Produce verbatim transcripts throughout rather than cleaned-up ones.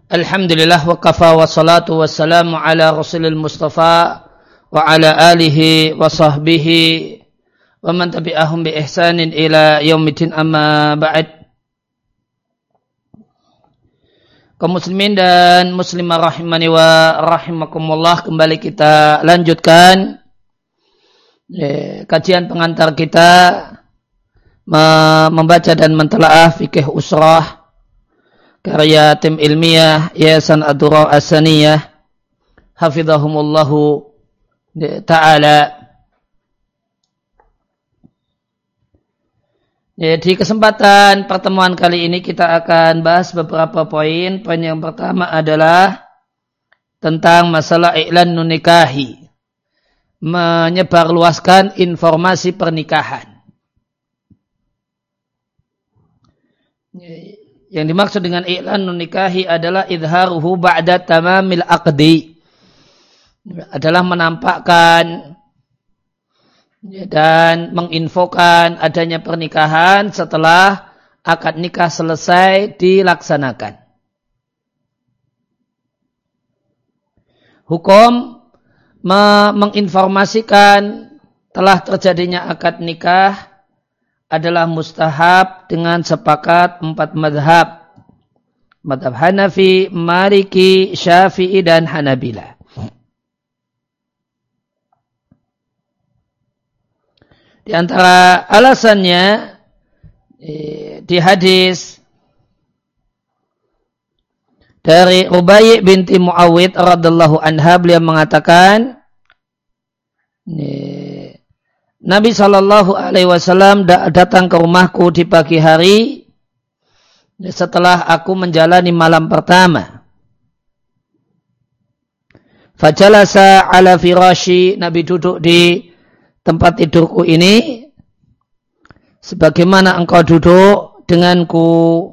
Alhamdulillah wa kafa wa salatu wa salamu ala rasulil mustafa wa ala alihi wa sahbihi wa man tabi'ahum bi ihsanin ila yaumidin amma ba'd. Kaum muslimin dan muslimah rahimani wa rahimakumullah, kembali kita lanjutkan eh, kajian pengantar kita membaca dan mentelaah fikih usrah karya tim ilmiah Yayasan Ad-Durrah As-Saniyah hafizahumullahu ta'ala. Ya, di kesempatan pertemuan kali ini kita akan bahas beberapa poin. Poin yang pertama adalah tentang masalah i'lan nunikahi, menyebarluaskan informasi pernikahan. Yang dimaksud dengan i'lan nunikahi adalah idharuhu ba'da tamamil aqdi, adalah menampakkan dan menginfokan adanya pernikahan setelah akad nikah selesai dilaksanakan. Hukum menginformasikan telah terjadinya akad nikah adalah mustahab dengan sepakat empat madhab. Madhab Hanafi, Maliki, Syafi'i, dan Hanabila. Di antara alasannya di hadis dari Rubai' binti Muawwid radhiyallahu anha, beliau mengatakan Nabi Shallallahu Alaihi Wasallam datang ke rumahku di pagi hari setelah aku menjalani malam pertama. Fajalasa ala firashi, Nabi duduk di tempat tidurku ini sebagaimana engkau duduk denganku.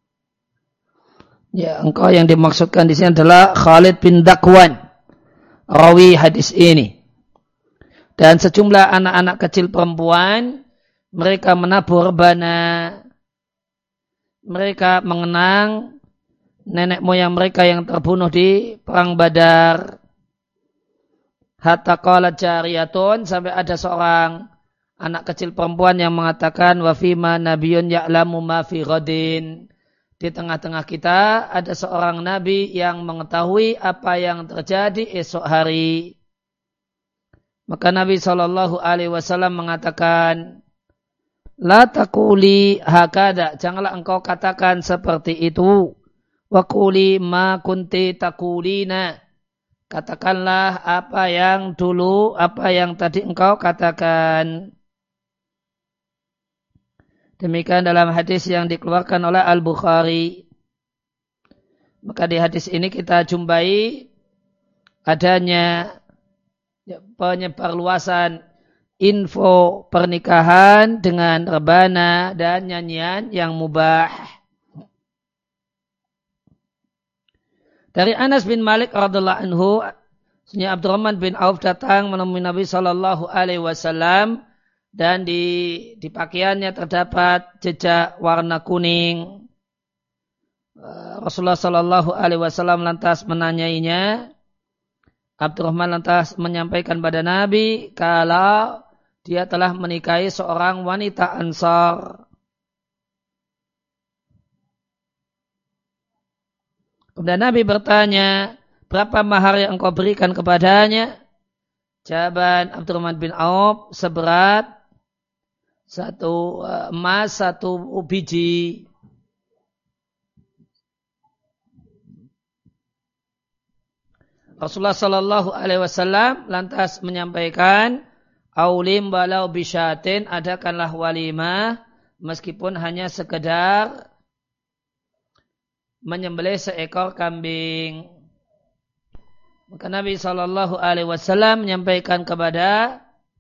Ya, engkau yang dimaksudkan di sini adalah Khalid bin Dakwan, rawi hadis ini. Dan sejumlah anak-anak kecil perempuan, mereka menabur rebana. Mereka mengenang nenek moyang mereka yang terbunuh di perang Badar. Hatta qalat jariyatun, sampai ada seorang anak kecil perempuan yang mengatakan, wa fima nabiyyun ya'lamu ma fi ghadin. Di tengah-tengah kita ada seorang nabi yang mengetahui apa yang terjadi esok hari. Maka Nabi shallallahu alaihi wasallam mengatakan, la taquli hakada, janganlah engkau katakan seperti itu. Wa quli ma kunti taqulina, katakanlah apa yang dulu, apa yang tadi engkau katakan. Demikian dalam hadis yang dikeluarkan oleh Al-Bukhari. Maka di hadis ini kita jumpai adanya penyebarluasan info pernikahan dengan rebana dan nyanyian yang mubah. Dari Anas bin Malik radhiyallahu anhu, Sunnah Abdurrahman bin Auf datang menemui Nabi Shallallahu Alaihi Wasallam dan di, di pakaiannya terdapat jejak warna kuning. Rasulullah Shallallahu Alaihi Wasallam lantas menanyainya. Abdurrahman lantas menyampaikan pada Nabi kalau dia telah menikahi seorang wanita Ansar. Kemudian Nabi bertanya, berapa mahar yang engkau berikan kepadanya? Jawaban Abdurrahman bin Auf, seberat satu emas, satu biji. Rasulullah Sallallahu Alaihi Wasallam lantas menyampaikan, aulim walau bisyatin, adakanlah walimah meskipun hanya sekedar menyembelih seekor kambing. Maka Nabi Sallallahu Alaihi Wasallam menyampaikan kepada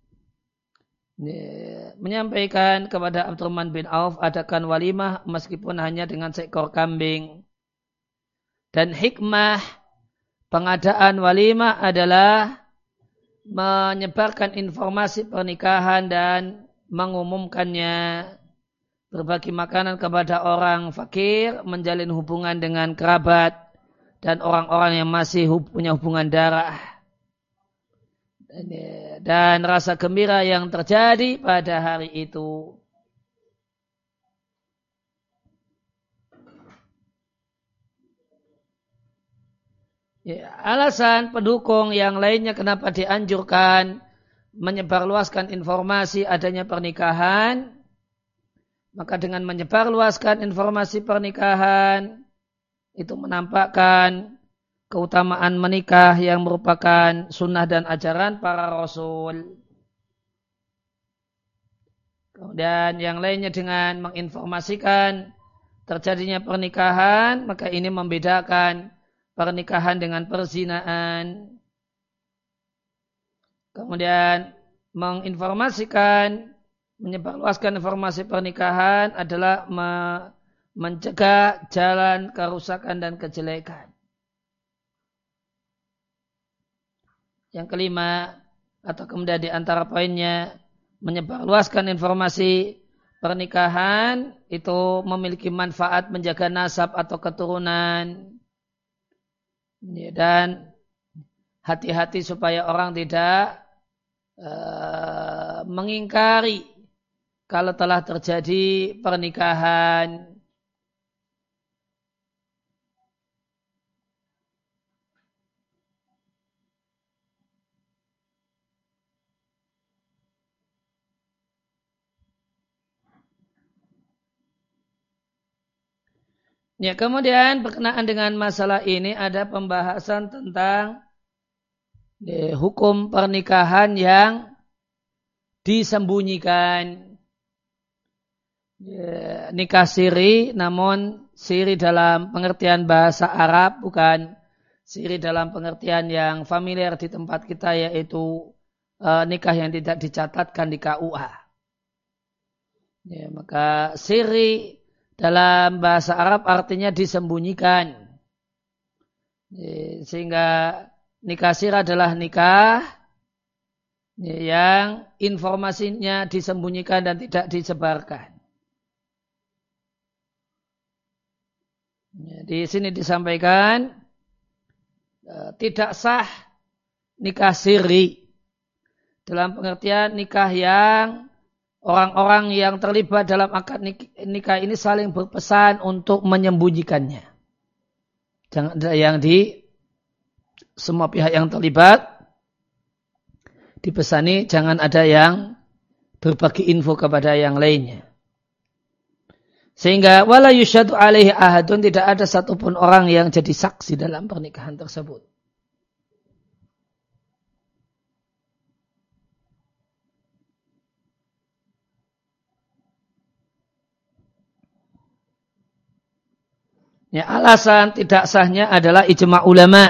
menyampaikan kepada Abdurrahman bin Auf, adakan walimah meskipun hanya dengan seekor kambing. Dan hikmah pengadaan walimah adalah menyebarkan informasi pernikahan dan mengumumkannya. Berbagi makanan kepada orang fakir, menjalin hubungan dengan kerabat, dan orang-orang yang masih punya hubungan darah. Dan, dan rasa gembira yang terjadi pada hari itu. Ya, alasan pendukung yang lainnya kenapa dianjurkan menyebarluaskan informasi adanya pernikahan, maka dengan menyebarluaskan informasi pernikahan itu menampakkan keutamaan menikah yang merupakan sunnah dan ajaran para rasul. Kemudian yang lainnya dengan menginformasikan terjadinya pernikahan, maka ini membedakan pernikahan dengan perzinaan. Kemudian menginformasikan, menyebarluaskan informasi pernikahan adalah me- mencegah jalan kerusakan dan kejelekan. Yang kelima, atau kemudian di antara poinnya, menyebarluaskan informasi pernikahan itu memiliki manfaat menjaga nasab atau keturunan. Dan hati-hati supaya orang tidak uh, mengingkari kalau telah terjadi pernikahan. Ya, kemudian berkenaan dengan masalah ini ada pembahasan tentang ya, hukum pernikahan yang disembunyikan. Ya, nikah siri, namun siri dalam pengertian bahasa Arab, bukan siri dalam pengertian yang familiar di tempat kita, yaitu uh, nikah yang tidak dicatatkan di K U A. Ya, maka siri dalam bahasa Arab artinya disembunyikan. Sehingga nikah sir adalah nikah yang informasinya disembunyikan dan tidak disebarkan. Di sini disampaikan tidak sah nikah siri dalam pengertian nikah yang orang-orang yang terlibat dalam akad nikah ini saling berpesan untuk menyembunyikannya. Jangan ada yang di semua pihak yang terlibat dipesani, jangan ada yang berbagi info kepada yang lainnya. Sehingga wala yusyadu alaihi ahadun, tidak ada satupun orang yang jadi saksi dalam pernikahan tersebut. Ya, alasan tidak sahnya adalah ijma' ulama.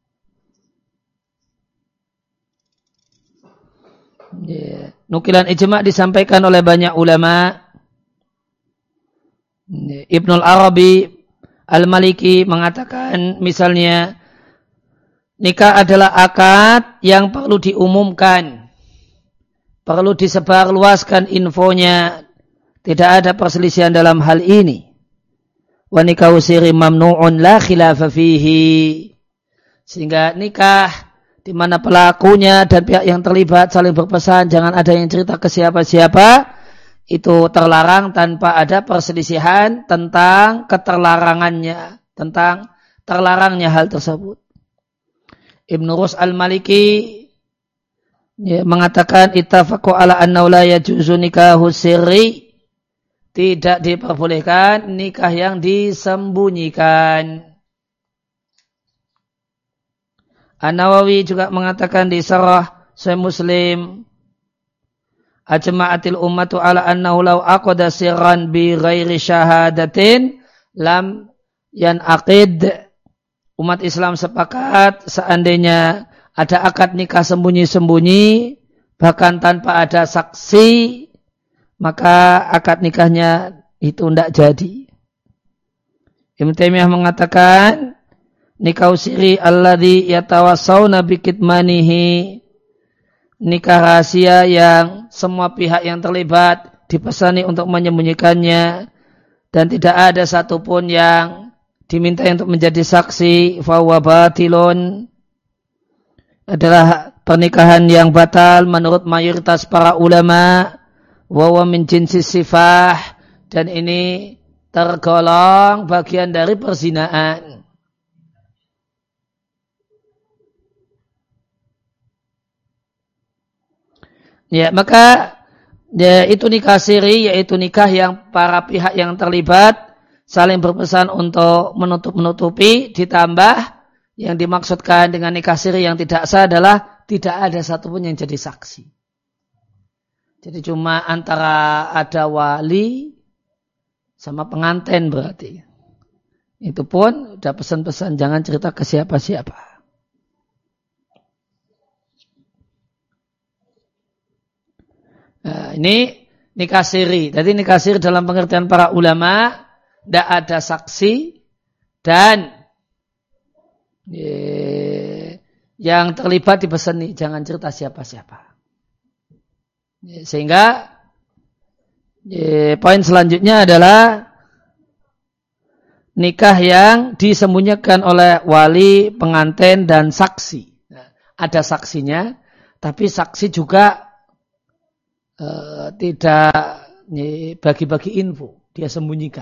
Ya, nukilan ijma' disampaikan oleh banyak ulama. Ya, Ibnul Arabi Al-Maliki mengatakan misalnya nikah adalah akad yang perlu diumumkan, perlu disebarluaskan infonya, tidak ada perselisihan dalam hal ini. Wa nikahu siri mamnu'un la khilafa fihi. Sehingga nikah di mana pelakunya dan pihak yang terlibat saling berpesan, jangan ada yang cerita ke siapa-siapa, itu terlarang tanpa ada perselisihan tentang keterlarangannya, tentang terlarangnya hal tersebut. Ibnu Rus Al-Maliki ya, mengatakan ittafaqu ala annahu la yajuzu nikahu sirri, tidak diperbolehkan nikah yang disembunyikan. An-Nawawi juga mengatakan di Syarah Sahih Muslim, ajma'atil ummatu ala annahu law aqada sirran bi ghairi syahadatin lam yanaqid. Umat Islam sepakat seandainya ada akad nikah sembunyi-sembunyi bahkan tanpa ada saksi, maka akad nikahnya itu tidak jadi. Ibnu Taimiyah mengatakan nikah siri alladzi yatawassawna bikitmanihi, nikah rahasia yang semua pihak yang terlibat dipesani untuk menyembunyikannya dan tidak ada satupun yang diminta untuk menjadi saksi, fahuwa batilun, adalah pernikahan yang batal menurut mayoritas para ulama, wa huwa min jinsis sifah, dan ini tergolong bagian dari perzinaan. Ya, maka ya, itu nikah siri, yaitu nikah yang para pihak yang terlibat saling berpesan untuk menutup-menutupi, ditambah yang dimaksudkan dengan nikah siri yang tidak sah adalah tidak ada satupun yang jadi saksi. Jadi cuma antara ada wali sama pengantin berarti. Itu pun udah pesan-pesan jangan cerita ke siapa-siapa. Nah, ini nikah siri. Jadi nikah siri dalam pengertian para ulama tidak ada saksi dan ye, yang terlibat dipesani jangan cerita siapa-siapa. Ye, sehingga ye, poin selanjutnya adalah nikah yang disembunyikan oleh wali, pengantin dan saksi. Nah, ada saksinya, tapi saksi juga Uh, tidak nye, bagi-bagi info, dia sembunyikan.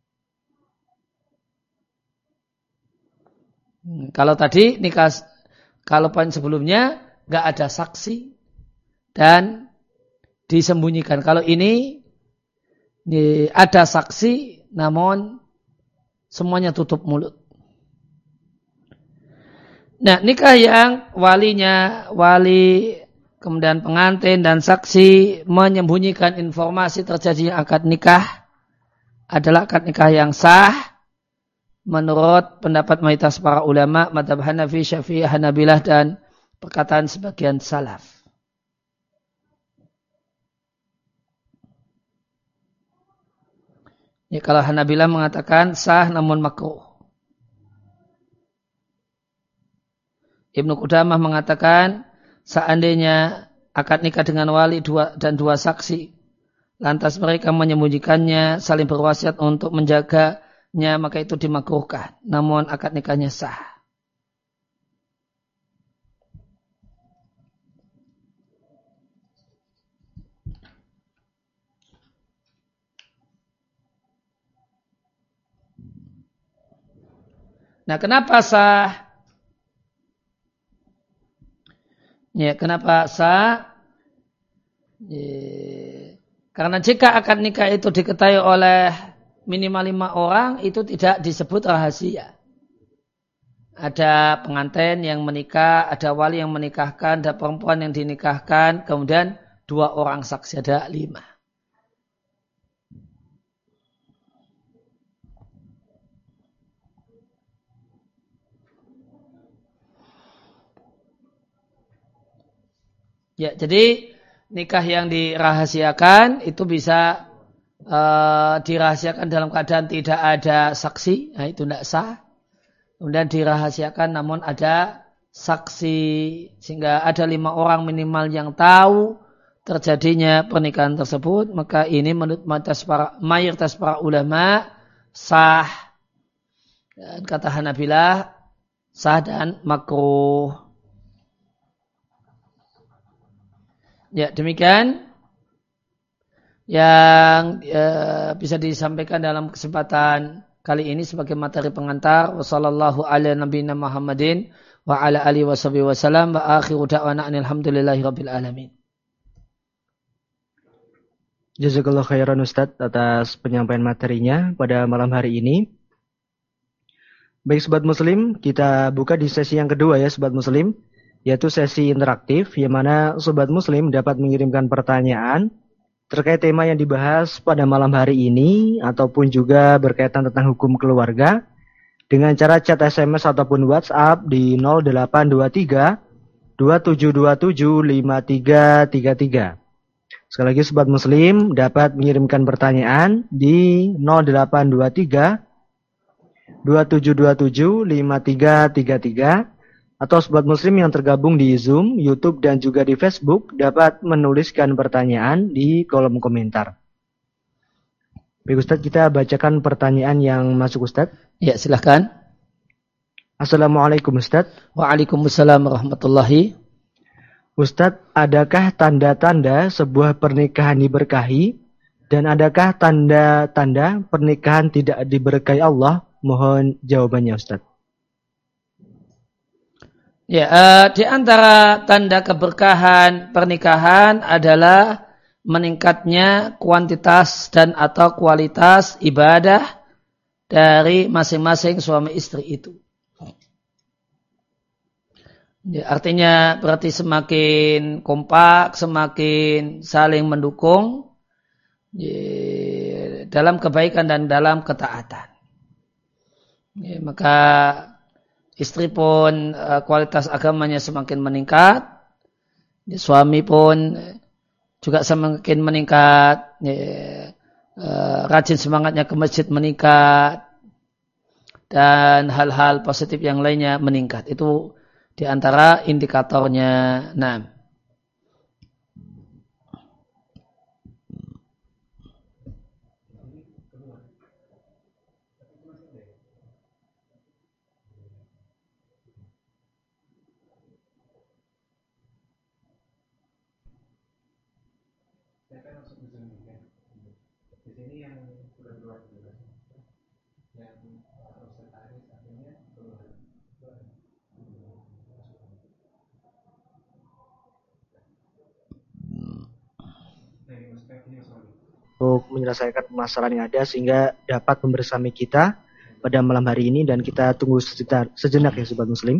Hmm, kalau tadi nikah, kalau poin sebelumnya nggak ada saksi dan disembunyikan. Kalau ini nye, ada saksi, namun semuanya tutup mulut. Nah, nikah yang walinya wali kemudian pengantin dan saksi menyembunyikan informasi terjadinya akad nikah adalah akad nikah yang sah menurut pendapat mayoritas para ulama mazhab Hanafi, Syafi'i, Hanabilah dan perkataan sebagian salaf. Ya, kalau Hanabilah mengatakan sah namun makruh. Ibnu Qudamah mengatakan seandainya akad nikah dengan wali dua dan dua saksi, lantas mereka menyembunyikannya, saling berwasiat untuk menjaganya, maka itu dimakruhkan. Namun akad nikahnya sah. Nah, kenapa sah? Ya, kenapa sah? Ya, karena jika akad nikah itu diketahui oleh minimal lima orang, itu tidak disebut rahasia. Ada pengantin yang menikah, ada wali yang menikahkan, ada perempuan yang dinikahkan, kemudian dua orang saksi, ada lima. Ya, jadi nikah yang dirahasiakan itu bisa uh, dirahasiakan dalam keadaan tidak ada saksi, nah itu tidak sah. Kemudian dirahasiakan namun ada saksi, sehingga ada lima orang minimal yang tahu terjadinya pernikahan tersebut, maka ini menurut mayoritas para, mayoritas para ulama sah. Dan kata Hanabilah sah dan makruh. Ya, demikian yang ya, bisa disampaikan dalam kesempatan kali ini sebagai materi pengantar. Wassallallahu ala nabiyina Muhammadin wa ala alihi wasallam wa akhiru da'wana alhamdulillahi rabbil alamin. Jazakallah khairan Ustaz atas penyampaian materinya pada malam hari ini. Baik Sobat Muslim, kita buka di sesi yang kedua ya Sobat Muslim, yaitu sesi interaktif, yang mana Sobat Muslim dapat mengirimkan pertanyaan terkait tema yang dibahas pada malam hari ini, ataupun juga berkaitan tentang hukum keluarga, dengan cara chat S M S ataupun WhatsApp di nol delapan dua tiga dua tujuh dua tujuh lima tiga tiga tiga. Sekali lagi Sobat Muslim dapat mengirimkan pertanyaan di nol delapan dua tiga dua tujuh dua tujuh lima tiga tiga tiga. Atau Sobat Muslim yang tergabung di Zoom, YouTube, dan juga di Facebook dapat menuliskan pertanyaan di kolom komentar. Baik Ustaz, kita bacakan pertanyaan yang masuk Ustaz. Ya, silahkan. Assalamualaikum Ustaz. Waalaikumsalam warahmatullahi. Ustaz, adakah tanda-tanda sebuah pernikahan diberkahi dan adakah tanda-tanda pernikahan tidak diberkahi Allah? Mohon jawabannya Ustaz. Ya, uh, di antara tanda keberkahan pernikahan adalah meningkatnya kuantitas dan atau kualitas ibadah dari masing-masing suami istri itu. Ya, artinya berarti semakin kompak, semakin saling mendukung ya, dalam kebaikan dan dalam ketaatan. Ya, maka istri pun uh, kualitas agamanya semakin meningkat, ya, suami pun juga semakin meningkat, ya, uh, rajin semangatnya ke masjid meningkat, dan hal-hal positif yang lainnya meningkat. Itu di antara indikatornya. Nah, untuk menyelesaikan permasalahan yang ada sehingga dapat membersami kita pada malam hari ini dan kita tunggu sejenak, sejenak ya Sobat Muslim.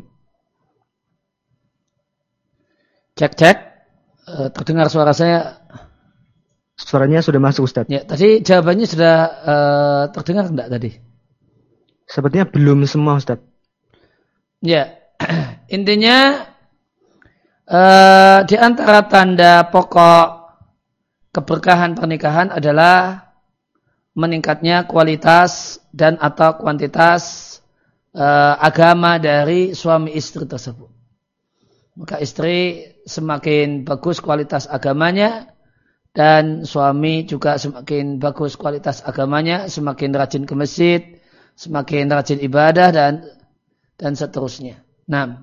Cek cek, uh, terdengar suara saya. Suaranya sudah masuk Ustaz. Ya, tadi jawabannya sudah uh, terdengar enggak tadi? Sepertinya belum semua Ustaz. Ya, intinya uh, di antara tanda pokok keberkahan pernikahan adalah meningkatnya kualitas dan atau kuantitas uh, agama dari suami istri tersebut. Maka istri semakin bagus kualitas agamanya dan suami juga semakin bagus kualitas agamanya, semakin rajin ke masjid, semakin rajin ibadah dan dan seterusnya. Nah,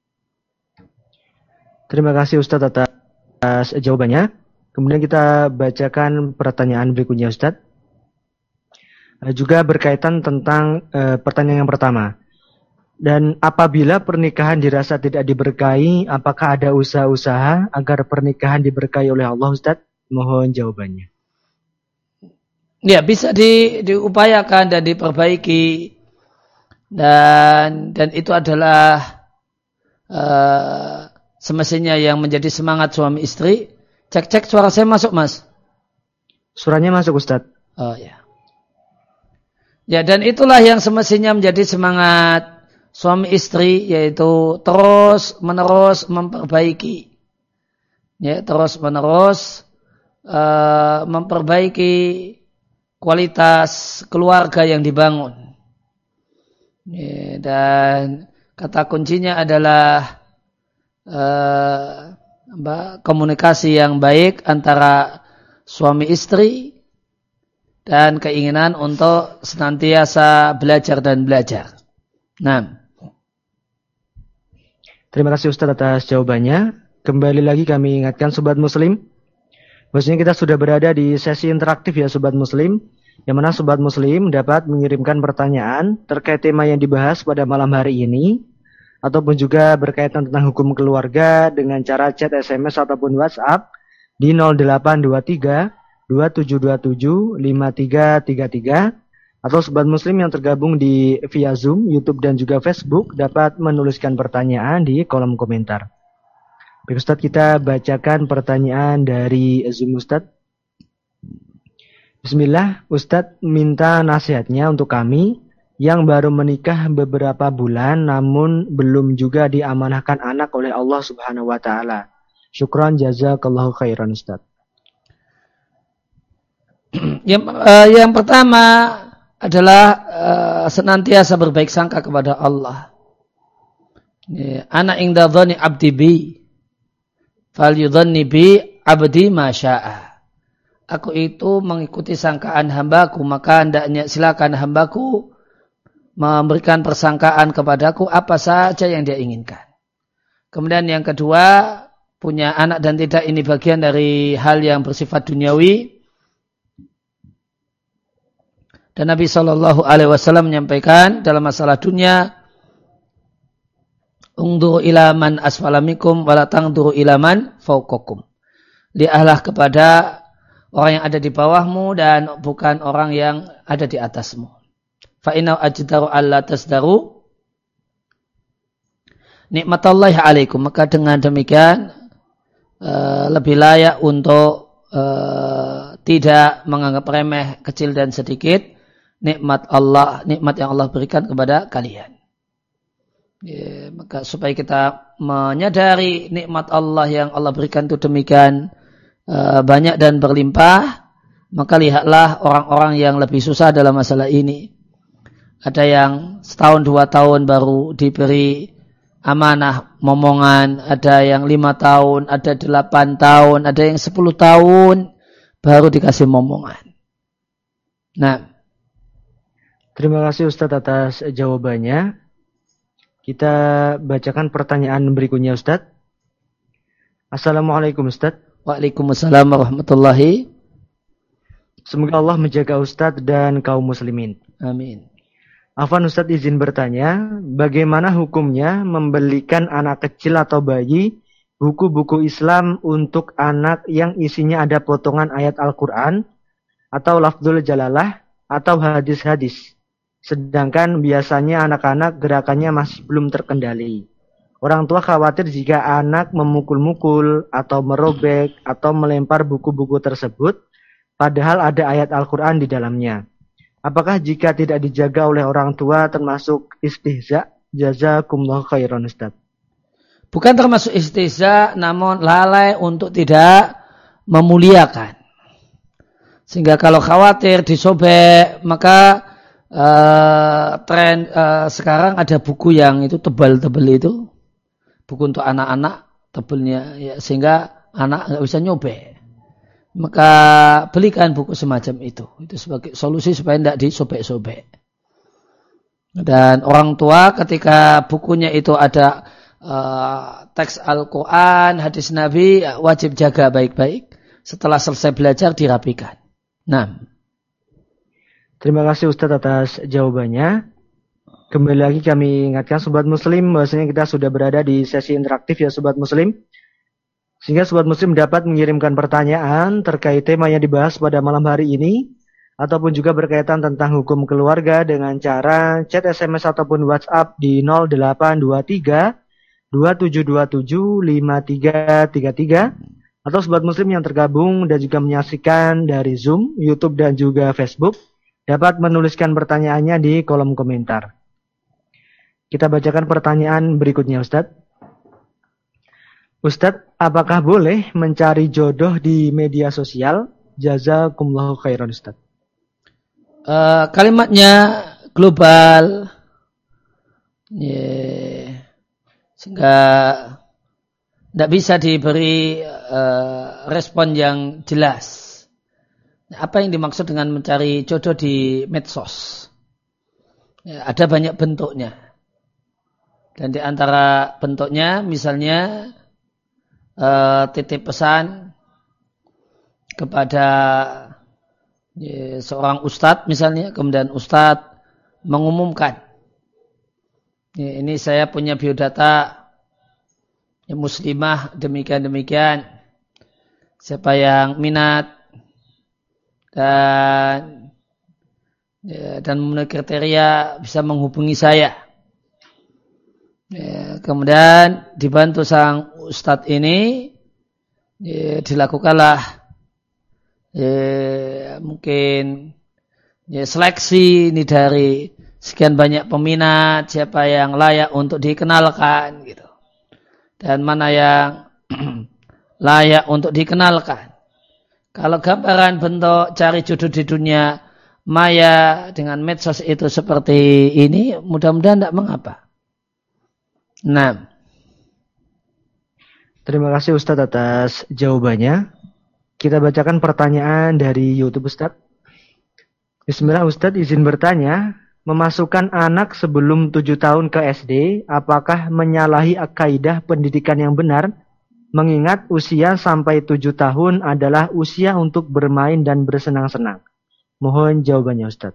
terima kasih Ustaz atas jawabannya. Kemudian kita bacakan pertanyaan berikutnya Ustaz. Juga berkaitan tentang e, pertanyaan yang pertama. Dan apabila pernikahan dirasa tidak diberkahi, apakah ada usaha-usaha agar pernikahan diberkahi oleh Allah Ustaz? Mohon jawabannya. Ya, bisa di, diupayakan dan diperbaiki. Dan dan itu adalah uh, semestinya yang menjadi semangat suami istri. Cek-cek suara saya masuk, Mas? Suaranya masuk, Ustaz. Oh ya. Ya, dan itulah yang semestinya menjadi semangat suami istri, yaitu terus menerus memperbaiki. Ya, terus menerus uh, memperbaiki kualitas keluarga yang dibangun. Ya, dan kata kuncinya adalah uh, komunikasi yang baik antara suami istri dan keinginan untuk senantiasa belajar dan belajar. Nah, terima kasih Ustaz atas jawabannya. Kembali lagi kami ingatkan Sobat Muslim, bahwasanya kita sudah berada di sesi interaktif ya Sobat Muslim, yang mana Sobat Muslim dapat mengirimkan pertanyaan terkait tema yang dibahas pada malam hari ini, ataupun juga berkaitan tentang hukum keluarga dengan cara chat, S M S, ataupun WhatsApp di nol delapan dua tiga dua tujuh dua tujuh lima tiga tiga tiga, atau Sobat Muslim yang tergabung di via Zoom, YouTube, dan juga Facebook dapat menuliskan pertanyaan di kolom komentar. Baik Ustadz, kita bacakan pertanyaan dari Zoom Ustadz. Bismillah, Ustadz minta nasihatnya untuk kami yang baru menikah beberapa bulan namun belum juga diamanahkan anak oleh Allah Subhanahu wa taala. Syukran jazakallahu khairan Ustaz. Yang, uh, yang pertama adalah uh, senantiasa berbaik sangka kepada Allah. Ya, ana inda dhani abdi bi fal yudhanni bi abdi ma syaa. Aku itu mengikuti sangkaan hambaku, maka hendaknya silakan hambaku memberikan persangkaan kepadaku apa saja yang dia inginkan. Kemudian yang kedua, punya anak dan tidak ini bagian dari hal yang bersifat duniawi. Dan Nabi shallallahu alaihi wasallam menyampaikan dalam masalah dunia, ungduru ila man asfalamikum wala tangduru ila man fauqakum. Lihatlah kepada orang yang ada di bawahmu dan bukan orang yang ada di atasmu. Fa inna ajdaru alla tasdaru nikmatallahi alaikum. Maka dengan demikian Uh, lebih layak untuk uh, tidak menganggap remeh kecil dan sedikit nikmat Allah, nikmat yang Allah berikan kepada kalian. Ya, maka supaya kita menyadari nikmat Allah yang Allah berikan itu demikian uh, banyak dan berlimpah, maka lihatlah orang-orang yang lebih susah dalam masalah ini. Ada yang setahun dua tahun baru diberi amanah momongan, ada yang lima tahun, ada delapan tahun, ada yang sepuluh tahun baru dikasih momongan. Nah, terima kasih Ustadz atas jawabannya. Kita bacakan pertanyaan berikutnya Ustadz. Assalamualaikum Ustadz. Waalaikumsalam warahmatullahi. Semoga Allah menjaga Ustadz dan kaum muslimin. Amin. Afwan Ustadz izin bertanya, bagaimana hukumnya membelikan anak kecil atau bayi buku-buku Islam untuk anak yang isinya ada potongan ayat Al-Quran atau lafzul jalalah atau hadis-hadis. Sedangkan biasanya anak-anak gerakannya masih belum terkendali. Orang tua khawatir jika anak memukul-mukul atau merobek atau melempar buku-buku tersebut padahal ada ayat Al-Quran di dalamnya. Apakah jika tidak dijaga oleh orang tua termasuk istihza? Jazakumullah khairan Ustaz. Bukan termasuk istihza, namun lalai untuk tidak memuliakan. Sehingga kalau khawatir disobek, maka uh, tren uh, sekarang ada buku yang itu tebal-tebal itu. Buku untuk anak-anak tebalnya, ya, sehingga anak nggak bisa nyobek. Maka belikan buku semacam itu. Itu sebagai solusi supaya tidak disobek-sobek. Dan orang tua ketika bukunya itu ada uh, teks Al-Quran, hadis Nabi, wajib jaga baik-baik. Setelah selesai belajar dirapikan. Nah. Terima kasih Ustadz atas jawabannya. Kembali lagi kami ingatkan Sobat Muslim bahwasanya kita sudah berada di sesi interaktif ya Sobat Muslim. Sehingga Sobat Muslim dapat mengirimkan pertanyaan terkait tema yang dibahas pada malam hari ini. Ataupun juga berkaitan tentang hukum keluarga dengan cara chat S M S ataupun WhatsApp di nol delapan dua tiga dua tujuh dua tujuh lima tiga tiga tiga. Atau Sobat Muslim yang tergabung dan juga menyaksikan dari Zoom, YouTube dan juga Facebook dapat menuliskan pertanyaannya di kolom komentar. Kita bacakan pertanyaan berikutnya Ustadz. Ustadz, apakah boleh mencari jodoh di media sosial? Jazakumullahu khairan Ustadz. Uh, kalimatnya global, yeah. Sehingga tidak bisa diberi uh, respon yang jelas. Apa yang dimaksud dengan mencari jodoh di medsos? Ya, ada banyak bentuknya. Dan di antara bentuknya misalnya Uh, titip pesan kepada ya, seorang ustadz misalnya, kemudian ustadz mengumumkan, ya, ini saya punya biodata ya, muslimah demikian-demikian, siapa yang minat dan ya, dan memenuhi kriteria bisa menghubungi saya. Ya, kemudian dibantu sang ustadz ini ya, dilakukanlah ya, mungkin ya, seleksi ini dari sekian banyak peminat, siapa yang layak untuk dikenalkan gitu, dan mana yang layak untuk dikenalkan. Kalau gambaran bentuk cari jodoh di dunia maya dengan medsos itu seperti ini, mudah-mudahan tidak mengapa. Nah, terima kasih Ustadz atas jawabannya. Kita bacakan pertanyaan dari YouTube Ustadz. Bismillah Ustadz, izin bertanya, memasukkan anak sebelum tujuh tahun ke S D, apakah menyalahi kaidah pendidikan yang benar? Mengingat usia sampai tujuh tahun adalah usia untuk bermain dan bersenang-senang. Mohon jawabannya Ustaz.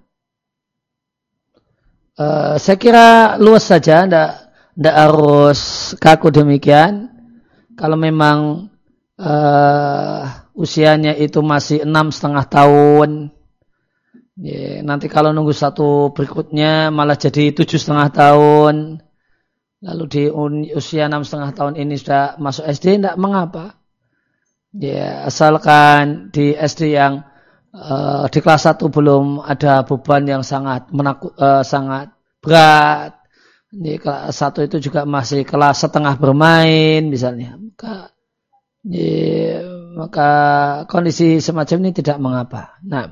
Uh, saya kira luas saja, tidak tidak harus kaku demikian. Kalau memang uh, usianya itu masih enam setengah tahun, ya, nanti kalau nunggu satu berikutnya malah jadi tujuh setengah tahun. Lalu di usia enam setengah tahun ini sudah masuk S D, tidak mengapa. Ya, asalkan di S D yang uh, di kelas satu belum ada beban yang sangat menakut, uh, sangat berat. Di kelas satu itu juga masih kelas setengah bermain, misalnya. Maka, ya, maka kondisi semacam ini tidak mengapa. Nah.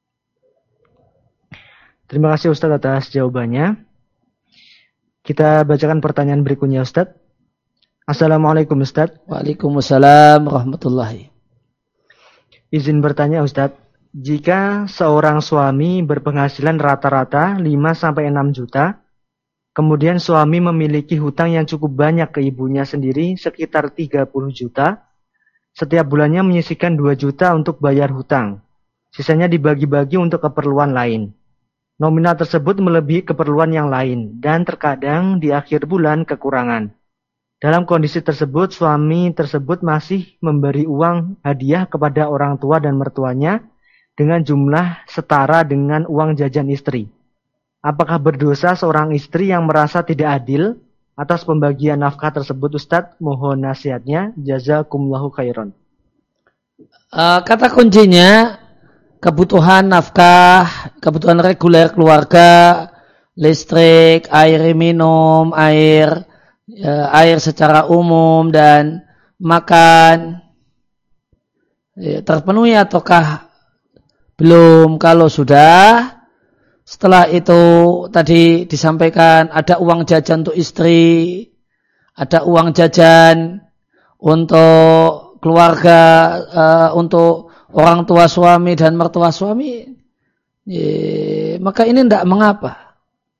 Terima kasih Ustaz atas jawabannya. Kita bacakan pertanyaan berikutnya Ustaz. Assalamualaikum Ustaz. Waalaikumsalam warahmatullahi. Izin bertanya Ustaz, jika seorang suami berpenghasilan rata-rata lima sampai enam juta, kemudian suami memiliki hutang yang cukup banyak ke ibunya sendiri sekitar tiga puluh juta, setiap bulannya menyisihkan dua juta untuk bayar hutang, sisanya dibagi-bagi untuk keperluan lain. Nominal tersebut melebihi keperluan yang lain dan terkadang di akhir bulan kekurangan. Dalam kondisi tersebut, suami tersebut masih memberi uang hadiah kepada orang tua dan mertuanya dengan jumlah setara dengan uang jajan istri. Apakah berdosa seorang istri yang merasa tidak adil atas pembagian nafkah tersebut Ustadz? Mohon nasihatnya. Jazakumullahu khairan. Uh, kata kuncinya kebutuhan nafkah, kebutuhan reguler keluarga, listrik, air minum, air ya, air secara umum dan makan ya, terpenuhi ataukah belum? Kalau sudah, setelah itu tadi disampaikan ada uang jajan untuk istri, ada uang jajan untuk keluarga, uh, untuk orang tua suami dan mertua suami, ye, maka ini tidak mengapa.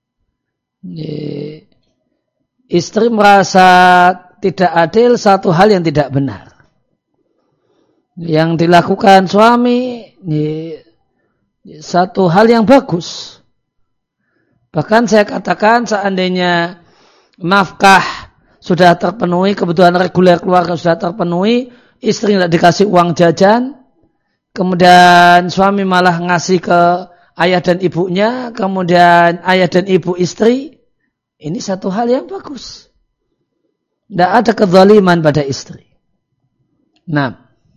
Ye, istri merasa tidak adil satu hal yang tidak benar. Yang dilakukan suami, ye, satu hal yang bagus. Bahkan saya katakan seandainya nafkah sudah terpenuhi, kebutuhan reguler keluarga sudah terpenuhi, istri tidak dikasih uang jajan, kemudian suami malah ngasih ke ayah dan ibunya, kemudian ayah dan ibu istri, ini satu hal yang bagus. Tidak ada kezaliman pada istri. Nah.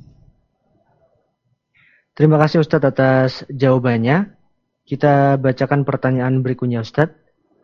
Terima kasih Ustadz atas jawabannya. Kita bacakan pertanyaan berikutnya Ustadz.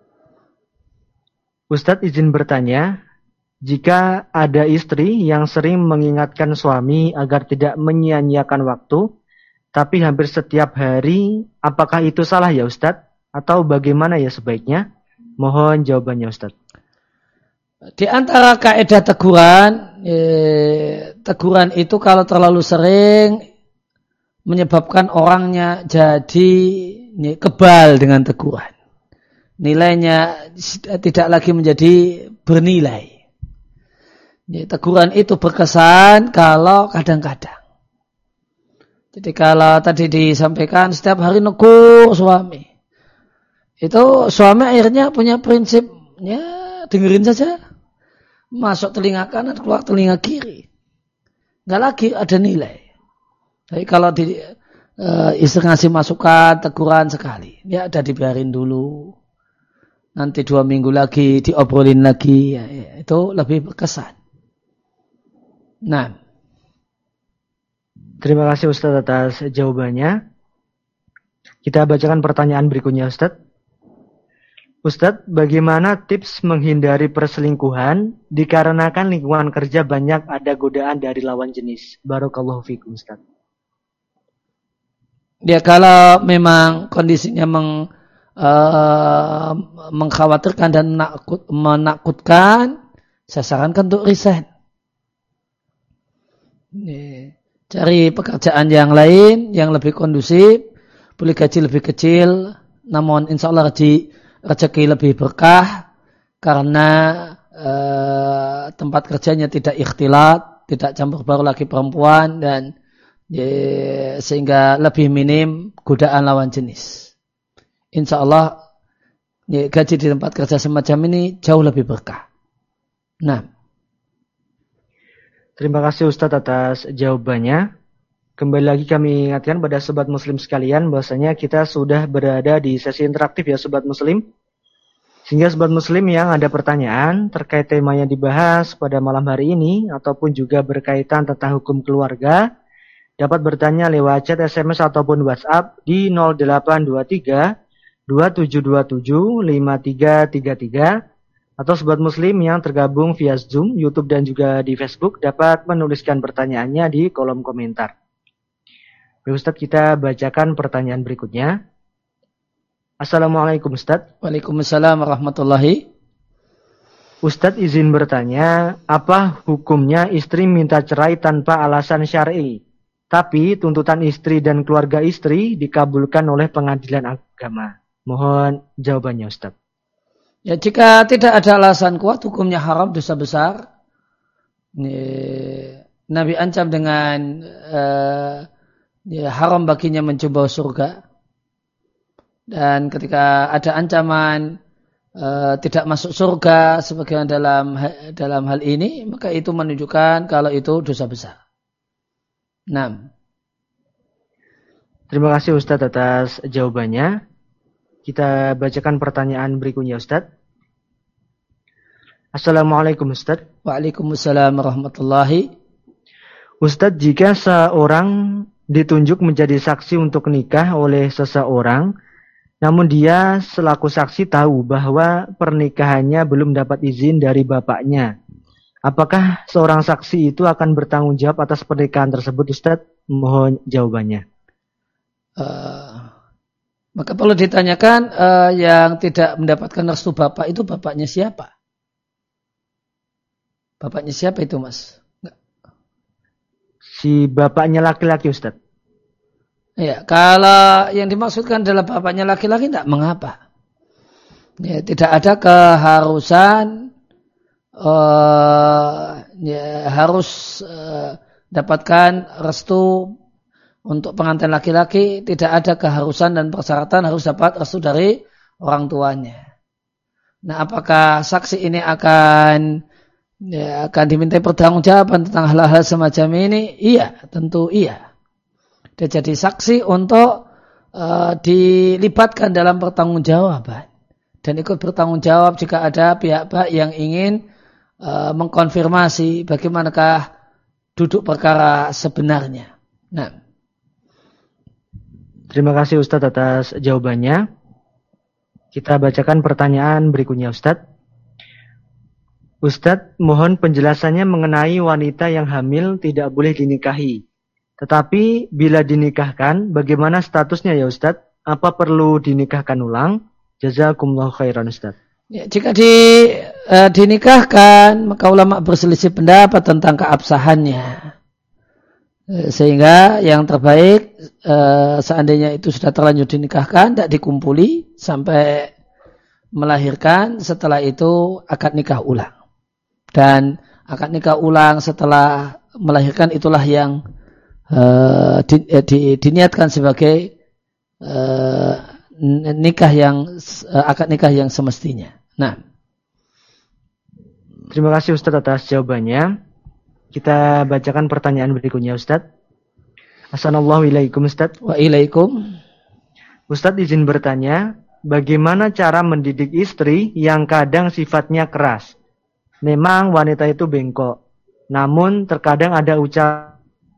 Ustadz izin bertanya, jika ada istri yang sering mengingatkan suami agar tidak menyia-nyiakan waktu, tapi hampir setiap hari, apakah itu salah ya Ustadz? Atau bagaimana ya sebaiknya? Mohon jawabannya Ustadz. Di antara kaidah teguran, eh, teguran itu kalau terlalu sering menyebabkan orangnya jadi eh, kebal dengan teguran. Nilainya tidak lagi menjadi bernilai. Ya, teguran itu berkesan kalau kadang-kadang. Jadi kalau tadi disampaikan setiap hari negur suami. Itu suami akhirnya punya prinsip, ya dengerin saja. Masuk telinga kanan, keluar telinga kiri. Nggak lagi ada nilai. Tapi kalau di, uh, istri ngasih masukan, teguran sekali. Ya ada dibiarin dulu. Nanti dua minggu lagi diobrolin lagi. Ya, ya, itu lebih berkesan. Nah, terima kasih Ustadz atas jawabannya. Kita bacakan pertanyaan berikutnya Ustadz. Ustadz, bagaimana tips menghindari perselingkuhan dikarenakan lingkungan kerja banyak ada godaan dari lawan jenis? Barakallahu fikum Ustadz. Ya kalau memang kondisinya meng, uh, mengkhawatirkan dan menakut, menakutkan, saya sarankan untuk resign. Cari pekerjaan yang lain yang lebih kondusif, boleh gaji lebih kecil, namun insya Allah rezeki, rezeki lebih berkah karena uh, tempat kerjanya tidak ikhtilat, tidak campur baur lagi perempuan, dan ya, sehingga lebih minim godaan lawan jenis. Insya Allah ya, gaji di tempat kerja semacam ini jauh lebih berkah. Nah, terima kasih Ustadz atas jawabannya. Kembali lagi kami ingatkan pada sobat muslim sekalian bahwasanya kita sudah berada di sesi interaktif ya sobat muslim. Sehingga sobat muslim yang ada pertanyaan terkait tema yang dibahas pada malam hari ini ataupun juga berkaitan tentang hukum keluarga, dapat bertanya lewat chat, S M S ataupun WhatsApp di nol delapan dua tiga dua tujuh dua tujuh lima tiga tiga tiga, atau sobat muslim yang tergabung via Zoom, YouTube dan juga di Facebook dapat menuliskan pertanyaannya di kolom komentar. Baik Ustadz, kita bacakan pertanyaan berikutnya. Assalamualaikum Ustadz. Waalaikumsalam warahmatullahi. Ustadz izin bertanya, apa hukumnya istri minta cerai tanpa alasan syar'i, tapi tuntutan istri dan keluarga istri dikabulkan oleh pengadilan agama? Mohon jawabannya Ustadz. Ya, jika tidak ada alasan kuat, hukumnya haram, dosa besar. Nabi ancam dengan uh, ya, haram baginya mencoba surga. Dan ketika ada ancaman uh, tidak masuk surga sebagaimana dalam dalam hal ini, maka itu menunjukkan kalau itu dosa besar. enam. Terima kasih Ustadz atas jawabannya. Kita bacakan pertanyaan berikutnya Ustadz. Assalamualaikum Ustadz. Waalaikumsalam warahmatullahi. Ustadz, jika seorang ditunjuk menjadi saksi untuk nikah oleh seseorang, namun dia selaku saksi tahu bahwa pernikahannya belum dapat izin dari bapaknya, apakah seorang saksi itu akan bertanggung jawab atas pernikahan tersebut Ustadz? Mohon jawabannya. Uh, maka perlu ditanyakan, uh, yang tidak mendapatkan restu bapak itu bapaknya siapa? Bapaknya siapa itu Mas? Enggak. Si bapaknya laki-laki Ustadz. Ya, kalau yang dimaksudkan adalah bapaknya laki-laki, tidak mengapa. Ya, tidak ada keharusan uh, ya, harus uh, dapatkan restu untuk pengantin laki-laki. Tidak ada keharusan dan persyaratan harus dapat restu dari orang tuanya. Nah, apakah saksi ini akan ya, akan dimintai pertanggungjawaban tentang hal-hal semacam ini? Iya, tentu iya. Dia jadi saksi untuk uh, dilibatkan dalam pertanggungjawaban dan ikut bertanggung jawab jika ada pihak-pihak yang ingin uh, mengkonfirmasi bagaimanakah duduk perkara sebenarnya. Nah, terima kasih Ustadz atas jawabannya. Kita bacakan pertanyaan berikutnya Ustadz. Ustadz, mohon penjelasannya mengenai wanita yang hamil tidak boleh dinikahi. Tetapi bila dinikahkan, bagaimana statusnya ya Ustadz? Apa perlu dinikahkan ulang? Jazakumullah khairan Ustadz. Ya, jika di, uh, dinikahkan, maka ulama berselisih pendapat tentang keabsahannya. Sehingga yang terbaik, uh, seandainya itu sudah terlanjur dinikahkan, tidak dikumpuli sampai melahirkan, setelah itu akad nikah ulang. Dan akad nikah ulang setelah melahirkan itulah yang Uh, di, di, diniatkan sebagai uh, nikah yang uh, akad nikah yang semestinya. Nah, terima kasih Ustadz atas jawabannya. Kita bacakan pertanyaan berikutnya Ustadz. Assalamualaikum Ustadz. Waalaikum. Ustadz izin bertanya, bagaimana cara mendidik istri yang kadang sifatnya keras? Memang wanita itu bengkok, namun terkadang ada ucapan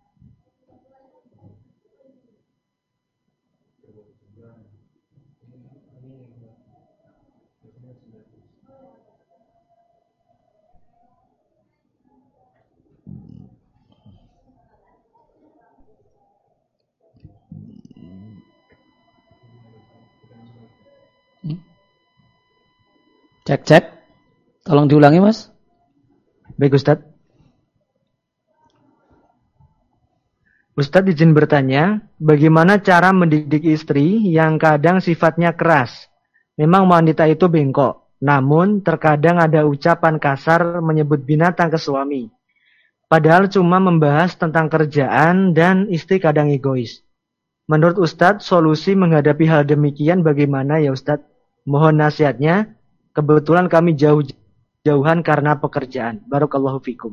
Cek cek, tolong diulangi Mas. Baik Ustadz. Ustadz izin bertanya, bagaimana cara mendidik istri yang kadang sifatnya keras? Memang wanita itu bengkok, namun terkadang ada ucapan kasar menyebut binatang ke suami. Padahal cuma membahas tentang kerjaan dan istri kadang egois. Menurut Ustadz, solusi menghadapi hal demikian bagaimana ya Ustadz? Mohon nasihatnya, kebetulan kami jauh-jauhan karena pekerjaan. Barakallahu fikum.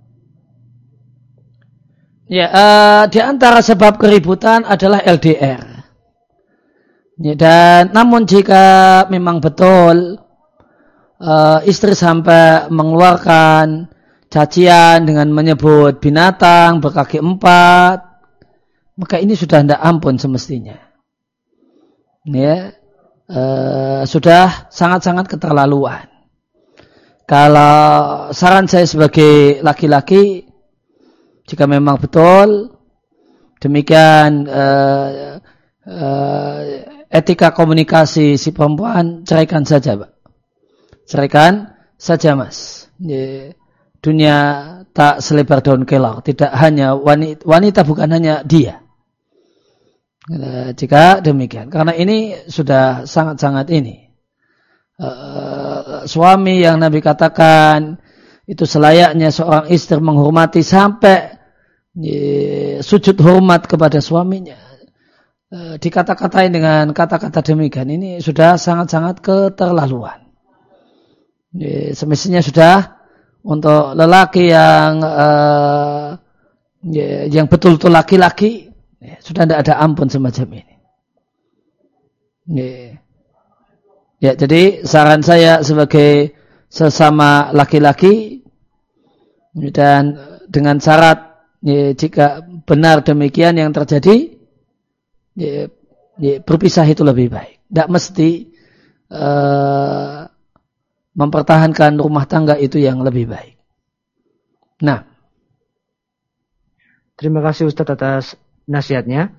Ya, uh, di antara sebab keributan adalah L D R. Ya, dan namun jika memang betul uh, istri sampai mengeluarkan cacian dengan menyebut binatang berkaki empat, maka ini sudah tidak ampun semestinya. Ya, uh, sudah sangat-sangat keterlaluan. Kalau saran saya sebagai laki-laki, jika memang betul demikian uh, uh, etika komunikasi si perempuan, ceraikan saja, Pak. Ceraikan saja, Mas. Ya, dunia tak selebar daun kelor. Tidak hanya wanita, wanita bukan hanya dia. Jika demikian, karena ini sudah sangat-sangat ini. Uh, suami yang Nabi katakan itu selayaknya seorang istri menghormati sampai uh, sujud hormat kepada suaminya. Uh, dikata-katain dengan kata-kata demikian, ini sudah sangat-sangat keterlaluan. Uh, semestinya sudah untuk lelaki yang uh, uh, yang betul-betul laki-laki, uh, sudah tidak ada ampun semacam ini. Uh, Ya, jadi saran saya sebagai sesama laki-laki dan dengan syarat ya, jika benar demikian yang terjadi, ya, ya, berpisah itu lebih baik. Tidak mesti uh, mempertahankan rumah tangga itu yang lebih baik. Nah, terima kasih Ustadz atas nasihatnya.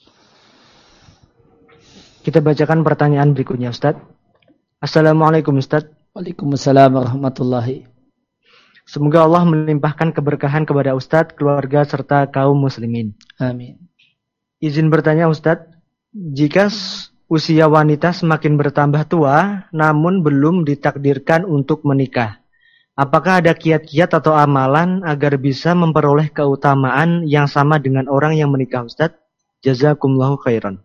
Kita bacakan pertanyaan berikutnya Ustadz. Assalamualaikum Ustaz. Waalaikumsalam warahmatullahi. Semoga Allah melimpahkan keberkahan kepada Ustaz, keluarga serta kaum muslimin. Amin. Izin bertanya Ustaz, jika usia wanita semakin bertambah tua namun belum ditakdirkan untuk menikah, apakah ada kiat-kiat atau amalan agar bisa memperoleh keutamaan yang sama dengan orang yang menikah Ustaz? Jazakumullahu khairan.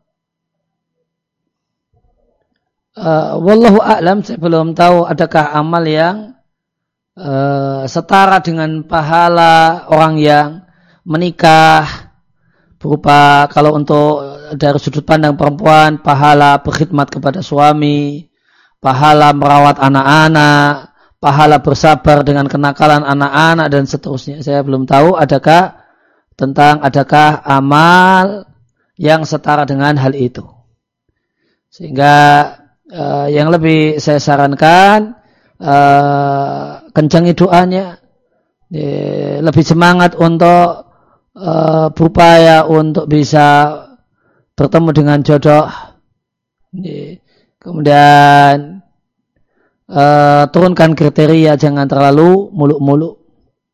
Uh, wallahu a'lam, saya belum tahu adakah amal yang uh, setara dengan pahala orang yang menikah, berupa kalau untuk dari sudut pandang perempuan pahala berkhidmat kepada suami, pahala merawat anak-anak, pahala bersabar dengan kenakalan anak-anak dan seterusnya. Saya belum tahu adakah tentang adakah amal yang setara dengan hal itu. Sehingga Uh, yang lebih saya sarankan uh, kencangi doanya, uh, lebih semangat untuk uh, berupaya untuk bisa bertemu dengan jodoh. Uh, kemudian uh, turunkan kriteria, jangan terlalu muluk-muluk.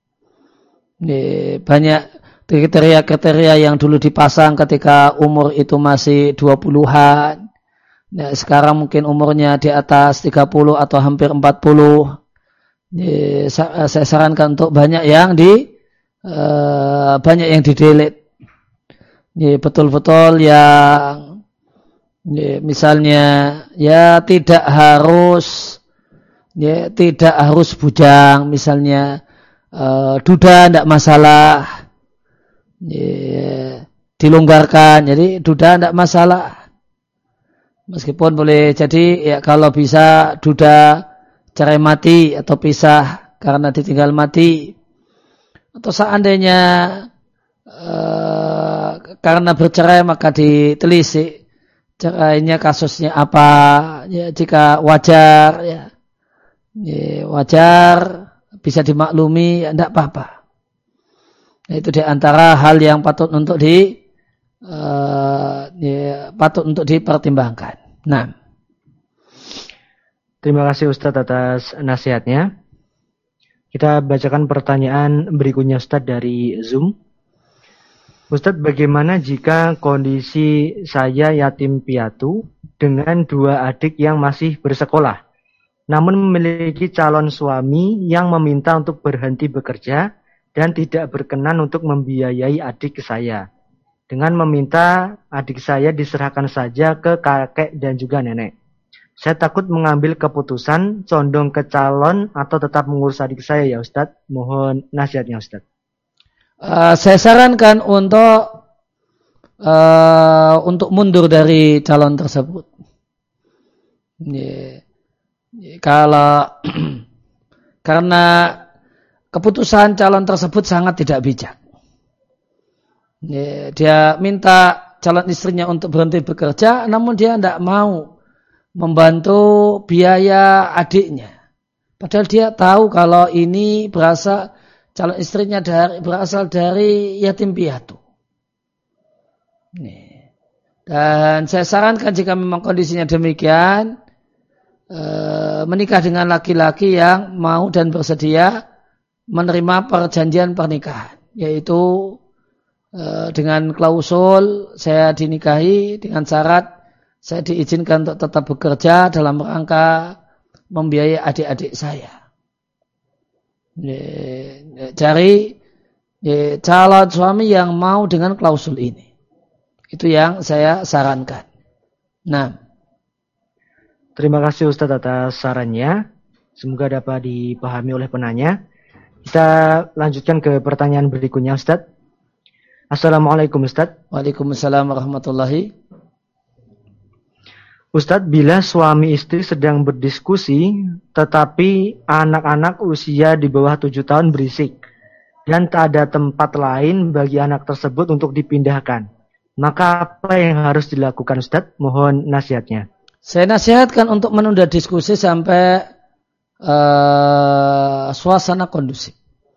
Uh, banyak kriteria-kriteria yang dulu dipasang ketika umur itu masih dua puluhan. Ya, sekarang mungkin umurnya di atas tiga puluh atau hampir empat puluh. Ya, saya sarankan untuk banyak yang di uh, banyak yang di-delete. Ya, betul-betul yang ya, misalnya ya tidak harus ya tidak harus bujang, misalnya uh, duda tidak masalah. Ya, dilonggarkan. Jadi duda tidak masalah. Meskipun boleh jadi ya kalau bisa duda cerai mati atau pisah karena ditinggal mati, atau seandainya uh, karena bercerai maka ditelisik cerainya kasusnya apa, ya jika wajar ya, ya wajar bisa dimaklumi ya tidak apa-apa. Itu di antara hal yang patut untuk di Uh, ya, patut untuk dipertimbangkan. Nah, terima kasih Ustadz atas nasihatnya. Kita bacakan pertanyaan berikutnya Ustadz dari Zoom. Ustadz, bagaimana jika kondisi saya yatim piatu dengan dua adik yang masih bersekolah, namun memiliki calon suami yang meminta untuk berhenti bekerja dan tidak berkenan untuk membiayai adik saya, dengan meminta adik saya diserahkan saja ke kakek dan juga nenek. Saya takut mengambil keputusan condong ke calon atau tetap mengurus adik saya ya Ustadz. Mohon nasihatnya Ustadz. Uh, saya sarankan untuk uh, untuk mundur dari calon tersebut. Yeah. Yeah. Kalau karena keputusan calon tersebut sangat tidak bijak. Yeah. Dia minta calon istrinya untuk berhenti bekerja, namun dia tidak mau membantu biaya adiknya. Padahal dia tahu kalau ini berasal calon istrinya dari, berasal dari yatim piatu. Nih. Dan saya sarankan jika memang kondisinya demikian, e, menikah dengan laki-laki yang mau dan bersedia menerima perjanjian pernikahan. Yaitu e, dengan klausul saya dinikahi dengan syarat saya diizinkan untuk tetap bekerja dalam rangka membiayai adik-adik saya. Cari calon suami yang mau dengan klausul ini. Itu yang saya sarankan. Nah, terima kasih Ustadz atas sarannya. Semoga dapat dipahami oleh penanya. Kita lanjutkan ke pertanyaan berikutnya Ustadz. Assalamualaikum Ustadz. Waalaikumsalam warahmatullahi. Ustadz, bila suami istri sedang berdiskusi, tetapi anak-anak usia di bawah tujuh tahun berisik, dan tak ada tempat lain bagi anak tersebut untuk dipindahkan, maka apa yang harus dilakukan Ustadz? Mohon nasihatnya. Saya nasihatkan untuk menunda diskusi sampai uh, suasana kondusif.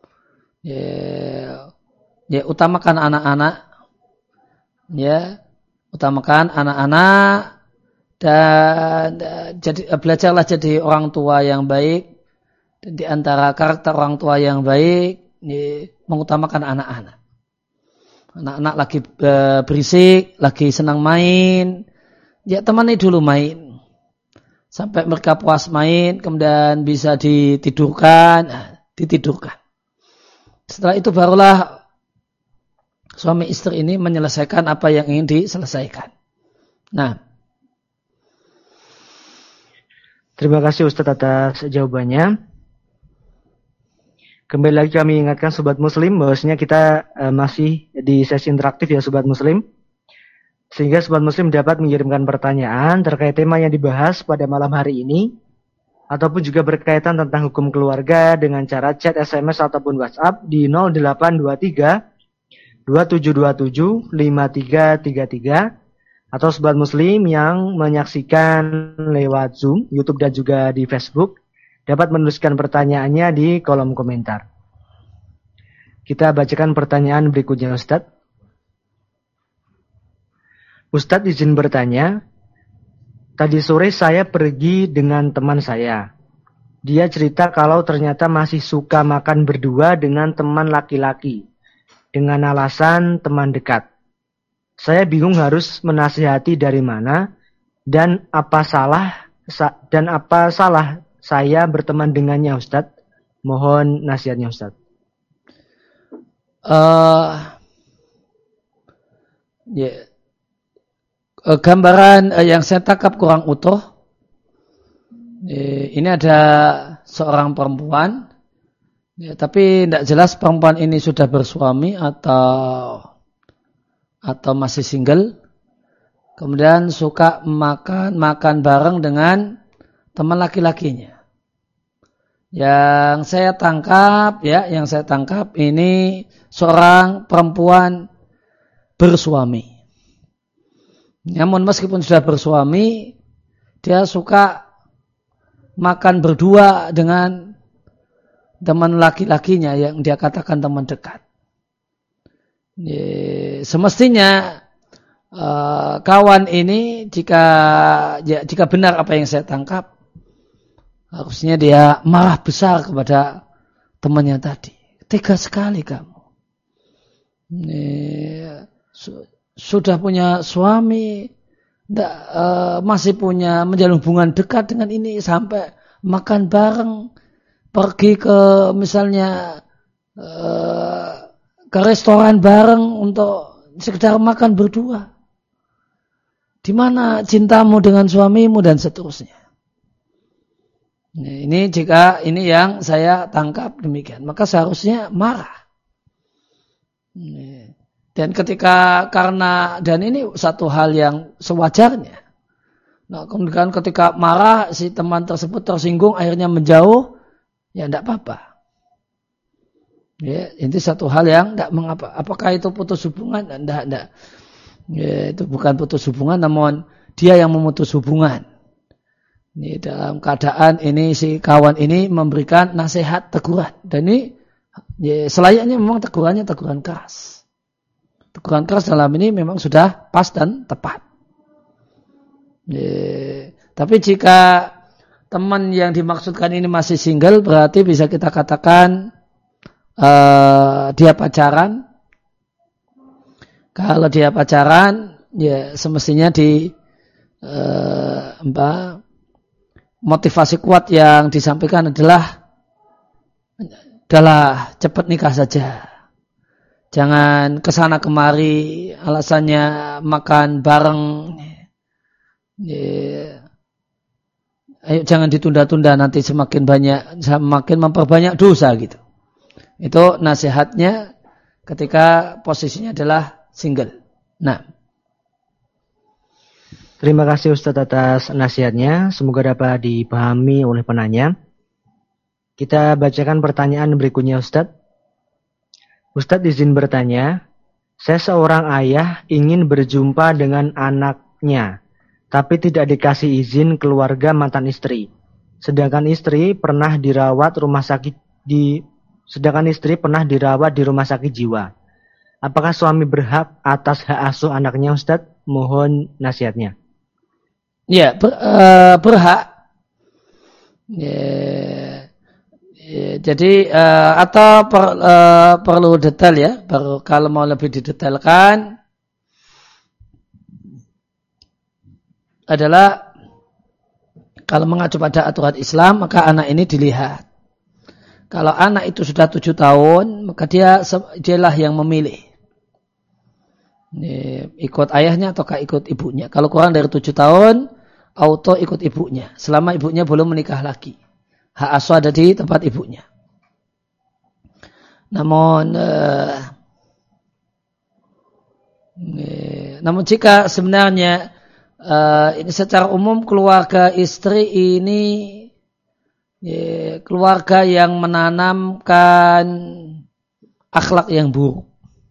Ya, ya utamakan anak-anak, ya utamakan anak-anak. Dan jadi belajarlah jadi orang tua yang baik. Dan di antara karakter orang tua yang baik, ini mengutamakan anak-anak. Anak-anak lagi berisik, lagi senang main, ya temani dulu main. Sampai mereka puas main, kemudian bisa ditidurkan, nah, ditidurkan. Setelah itu barulah suami istri ini menyelesaikan apa yang ingin diselesaikan. Nah, terima kasih Ustadz atas jawabannya. Kembali lagi kami ingatkan Sobat Muslim bahwasanya kita uh, masih di sesi interaktif ya Sobat Muslim. Sehingga Sobat Muslim dapat mengirimkan pertanyaan terkait tema yang dibahas pada malam hari ini. Ataupun juga berkaitan tentang hukum keluarga dengan cara chat, S M S ataupun WhatsApp di nol delapan dua tiga dua tujuh dua tujuh lima tiga tiga tiga. Atau Sobat Muslim yang menyaksikan lewat Zoom, YouTube dan juga di Facebook dapat menuliskan pertanyaannya di kolom komentar. Kita bacakan pertanyaan berikutnya Ustadz. Ustadz izin bertanya, tadi sore saya pergi dengan teman saya. Dia cerita kalau ternyata masih suka makan berdua dengan teman laki-laki dengan alasan teman dekat. Saya bingung harus menasihati dari mana dan apa salah dan apa salah saya berteman dengannya Ustadz. Mohon nasihatnya Ustadz. Uh, yeah. uh, gambaran uh, yang saya tangkap kurang utuh. Uh, ini ada seorang perempuan, ya, tapi tidak jelas perempuan ini sudah bersuami atau atau masih single, kemudian suka makan makan bareng dengan teman laki-lakinya. Yang saya tangkap, ya, yang saya tangkap ini seorang perempuan bersuami. Namun meskipun sudah bersuami, dia suka makan berdua dengan teman laki-lakinya yang dia katakan teman dekat. Semestinya uh, kawan ini jika ya, jika benar apa yang saya tangkap, harusnya dia marah besar kepada temannya tadi. Tega sekali kamu. Ini, su- sudah punya suami, nggak, uh, masih punya menjalin hubungan dekat dengan ini sampai makan bareng, pergi ke misalnya uh, ke restoran bareng untuk sekedar makan berdua. Di mana cintamu dengan suamimu dan seterusnya. Nah, ini jika ini yang saya tangkap demikian, maka seharusnya marah. Dan ketika karena dan ini satu hal yang sewajarnya. Nah, kemudian ketika marah si teman tersebut tersinggung akhirnya menjauh, ya tidak apa-apa. Ya, ini satu hal yang tidak mengapa. Apakah itu putus hubungan? Tidak, tidak. Ya, itu bukan putus hubungan, namun dia yang memutus hubungan. Ini dalam keadaan ini si kawan ini memberikan nasihat teguran dan ini ya, selayaknya memang tegurannya teguran keras. Teguran keras dalam ini memang sudah pas dan tepat. Ya, tapi jika teman yang dimaksudkan ini masih single berarti bisa kita katakan uh, dia pacaran. Kalau dia pacaran ya semestinya di uh, mbak motivasi kuat yang disampaikan adalah adalah cepat nikah saja. Jangan kesana kemari alasannya makan bareng. Ya. Ayo jangan ditunda-tunda nanti semakin banyak semakin memperbanyak dosa gitu. Itu nasihatnya ketika posisinya adalah single. Nah. Terima kasih Ustadz atas nasihatnya. Semoga dapat dipahami oleh penanya. Kita bacakan pertanyaan berikutnya Ustadz. Ustadz izin bertanya. Saya seorang ayah ingin berjumpa dengan anaknya. Tapi tidak dikasih izin keluarga mantan istri. Sedangkan istri pernah dirawat rumah sakit di sedangkan istri pernah dirawat di rumah sakit jiwa. Apakah suami berhak atas hak asuh anaknya Ustadz? Mohon nasihatnya. Ya, ber, uh, berhak. Ya, ya, jadi uh, atau per, uh, perlu detail ya. Baru kalau mau lebih didetailkan adalah kalau mengacu pada aturan Islam maka anak ini dilihat. Kalau anak itu sudah tujuh tahun maka dia dialah yang memilih. Ini, ikut ayahnya ataukah ikut ibunya. Kalau kurang dari tujuh tahun auto ikut ibunya selama ibunya belum menikah lagi. Hak asuh ada di tempat ibunya. Namun uh, eh, namun jika sebenarnya uh, ini secara umum keluarga istri ini ya, keluarga yang menanamkan akhlak yang buruk.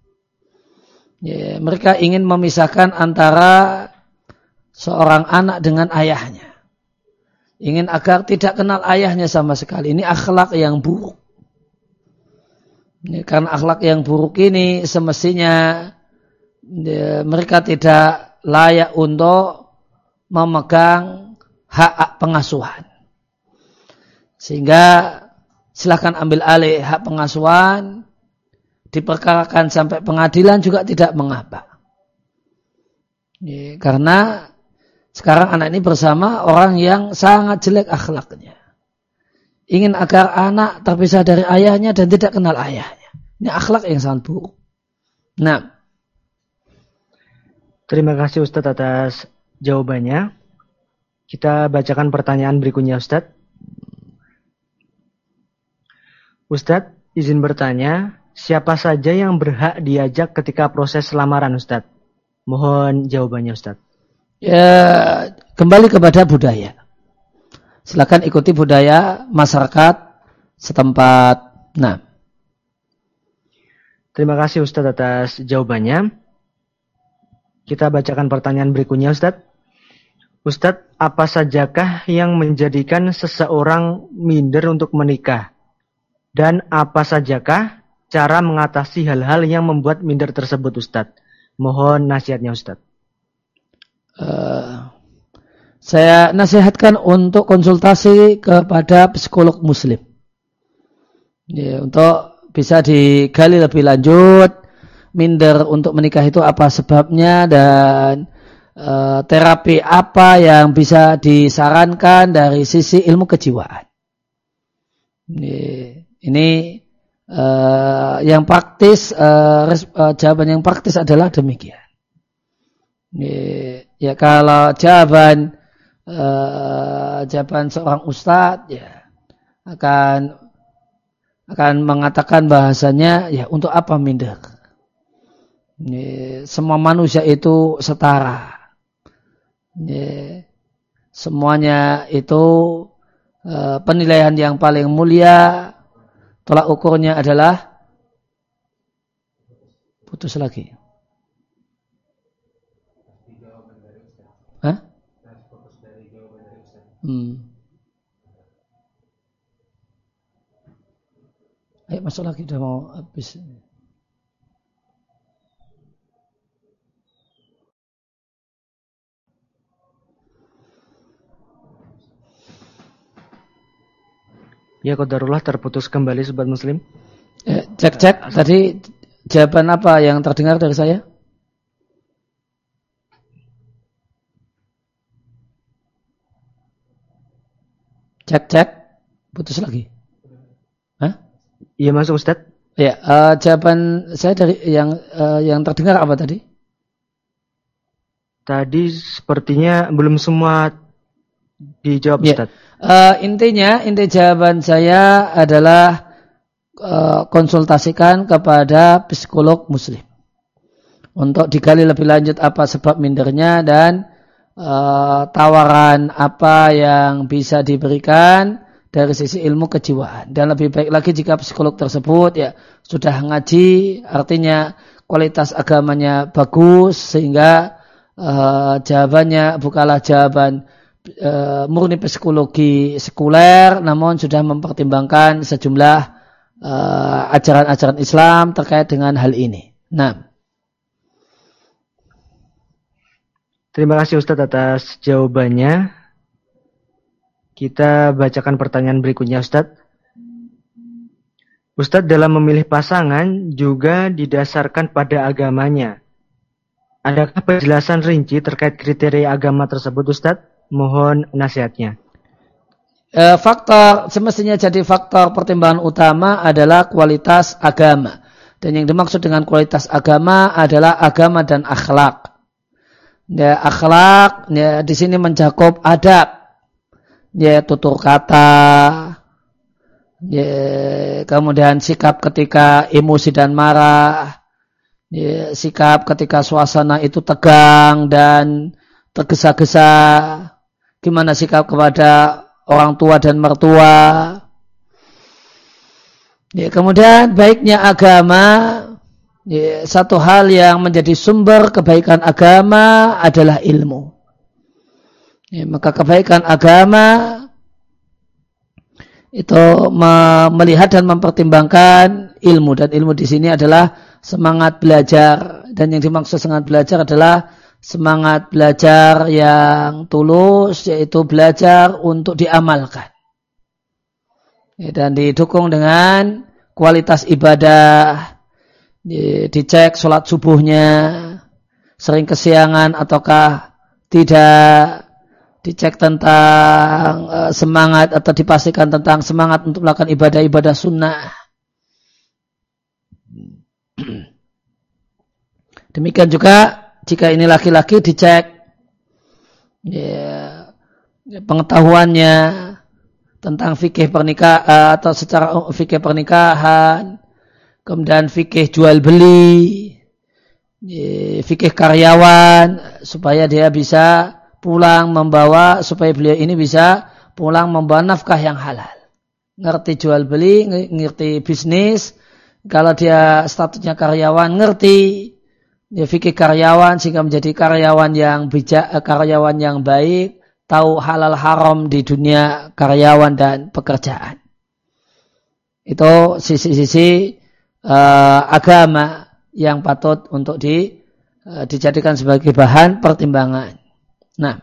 Ya, mereka ingin memisahkan antara seorang anak dengan ayahnya. Ingin agar tidak kenal ayahnya sama sekali. Ini akhlak yang buruk. Ini, karena akhlak yang buruk ini semestinya ya, mereka tidak layak untuk memegang hak pengasuhan. Sehingga silakan ambil alih hak pengasuhan, diperkarakan sampai pengadilan juga tidak mengapa. Ya, karena sekarang anak ini bersama orang yang sangat jelek akhlaknya. Ingin agar anak terpisah dari ayahnya dan tidak kenal ayahnya. Ini akhlak yang sangat buruk. Nah. Terima kasih Ustadz atas jawabannya. Kita bacakan pertanyaan berikutnya Ustadz. Ustadz, izin bertanya, siapa saja yang berhak diajak ketika proses lamaran Ustadz? Mohon jawabannya Ustadz. Ya, kembali kepada budaya. Silakan ikuti budaya masyarakat setempat. Nah. Terima kasih Ustadz atas jawabannya. Kita bacakan pertanyaan berikutnya Ustadz. Ustadz, apa sajakah yang menjadikan seseorang minder untuk menikah? Dan apa sajakah cara mengatasi hal-hal yang membuat minder tersebut Ustadz? Mohon nasihatnya Ustadz. Uh, saya nasihatkan untuk konsultasi kepada psikolog muslim ya, untuk bisa digali lebih lanjut minder untuk menikah itu apa sebabnya dan uh, terapi apa yang bisa disarankan dari sisi ilmu kejiwaan. Ini, ini uh, yang praktis, uh, res, uh, jawaban yang praktis adalah demikian. Ini, ya kalau jawaban uh, jawaban seorang ustadz ya akan akan mengatakan bahasanya ya untuk apa minder. Ini, semua manusia itu setara. Ini, semuanya itu uh, penilaian yang paling mulia, tolak ukurnya adalah putus lagi. Hah? Hmm. Ayo masuk lagi, udah mau habis. Ya, qadarullah terputus kembali sobat muslim. Eh, cek cek tadi jawaban apa yang terdengar dari saya? Cek cek putus lagi. Hah? Iya masuk Ustaz. Ya, uh, jawaban saya dari yang uh, yang terdengar apa tadi? Tadi sepertinya belum semua dijawab ya. Ustaz. Uh, intinya, inti jawaban saya adalah uh, konsultasikan kepada psikolog muslim untuk digali lebih lanjut apa sebab mindernya dan uh, tawaran apa yang bisa diberikan dari sisi ilmu kejiwaan. Dan lebih baik lagi jika psikolog tersebut ya sudah ngaji, artinya kualitas agamanya bagus sehingga uh, jawabannya bukanlah jawaban Uh, murni psikologi sekuler, namun sudah mempertimbangkan sejumlah uh, ajaran-ajaran Islam terkait dengan hal ini. Nah, terima kasih Ustadz atas jawabannya. Kita bacakan pertanyaan berikutnya Ustadz. Ustadz dalam memilih pasangan juga didasarkan pada agamanya. Adakah penjelasan rinci terkait kriteria agama tersebut Ustadz? Mohon nasihatnya. E, faktor semestinya jadi faktor pertimbangan utama adalah kualitas agama. Dan yang dimaksud dengan kualitas agama adalah agama dan akhlak. Ya, akhlak ya, di sini mencakup adab, ya, tutur kata, ya, kemudian sikap ketika emosi dan marah, ya, sikap ketika suasana itu tegang dan tergesa-gesa. Gimana sikap kepada orang tua dan mertua. Ya, kemudian baiknya agama, ya, satu hal yang menjadi sumber kebaikan agama adalah ilmu. Ya, maka kebaikan agama itu melihat dan mempertimbangkan ilmu, dan ilmu di sini adalah semangat belajar, dan yang dimaksud semangat belajar adalah semangat belajar yang tulus, yaitu belajar untuk diamalkan. Dan didukung dengan kualitas ibadah, dicek sholat subuhnya, sering kesiangan ataukah tidak, dicek tentang semangat atau dipastikan tentang semangat untuk melakukan ibadah-ibadah sunnah. Demikian juga jika ini laki-laki dicek ya, pengetahuannya tentang fikih pernikahan atau secara fikih pernikahan, kemudian fikih jual beli, ya, fikih karyawan, supaya dia bisa pulang membawa, supaya beliau ini bisa pulang membawa nafkah yang halal. Ngerti jual beli, ngerti bisnis, kalau dia statusnya karyawan, ngerti ya, fikih karyawan sehingga menjadi karyawan yang bijak, karyawan yang baik, tahu halal haram di dunia karyawan dan pekerjaan. Itu sisi-sisi uh, agama yang patut untuk di, uh, dijadikan sebagai bahan pertimbangan. Nah,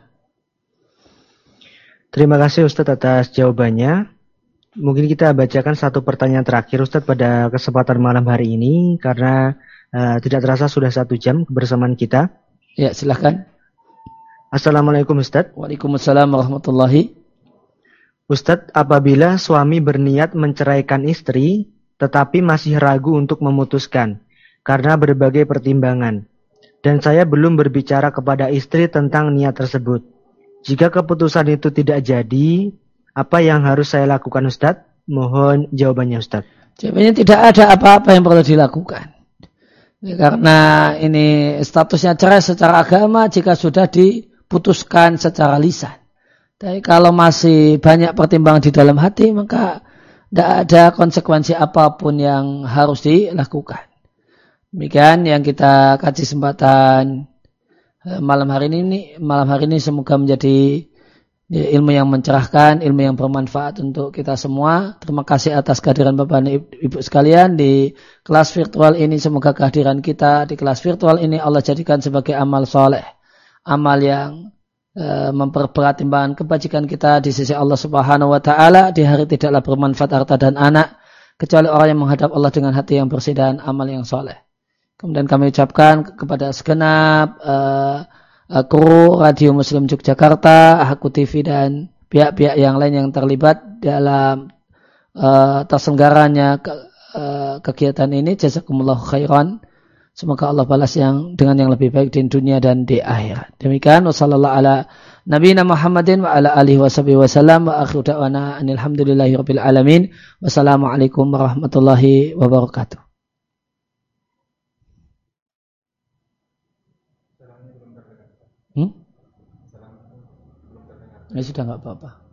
terima kasih Ustadz atas jawabannya. Mungkin kita bacakan satu pertanyaan terakhir Ustadz pada kesempatan malam hari ini, karena Uh, tidak terasa sudah satu jam kebersamaan kita. Ya, silahkan. Assalamualaikum Ustadz. Waalaikumsalam warahmatullahi. Ustadz, apabila suami berniat menceraikan istri, tetapi masih ragu untuk memutuskan, karena berbagai pertimbangan, dan saya belum berbicara kepada istri tentang niat tersebut. Jika keputusan itu tidak jadi, apa yang harus saya lakukan Ustadz? Mohon jawabannya Ustadz. Jawabannya tidak ada apa-apa yang perlu dilakukan. Karena ini statusnya cerai secara agama jika sudah diputuskan secara lisan. Tapi kalau masih banyak pertimbangan di dalam hati, maka tidak ada konsekuensi apapun yang harus dilakukan. Demikian yang kita kaji kesempatan malam hari ini. Malam hari ini semoga menjadi ilmu yang mencerahkan, ilmu yang bermanfaat untuk kita semua. Terima kasih atas kehadiran Bapak dan Ibu sekalian di kelas virtual ini. Semoga kehadiran kita di kelas virtual ini Allah jadikan sebagai amal soleh, amal yang e, memperberat timbangan kebajikan kita di sisi Allah Subhanahu Wa Taala. Di hari tidaklah bermanfaat harta dan anak kecuali orang yang menghadap Allah dengan hati yang bersih dan amal yang soleh. Kemudian kami ucapkan kepada segenap e, kru Radio Muslim Yogyakarta, Haku T V dan pihak-pihak yang lain yang terlibat dalam uh, terselenggaranya ke, uh, kegiatan ini, jazakumullahu khairan. Semoga Allah balas yang dengan yang lebih baik di dunia dan di akhirat. Demikian wassallallahu ala nabiyina Muhammadin wa ala alihi washabihi wasallam wa akhiru da'wana alhamdulillahi rabbil alamin. Wassalamualaikum warahmatullahi wabarakatuh. Hmm? Ya sudah nggak apa-apa.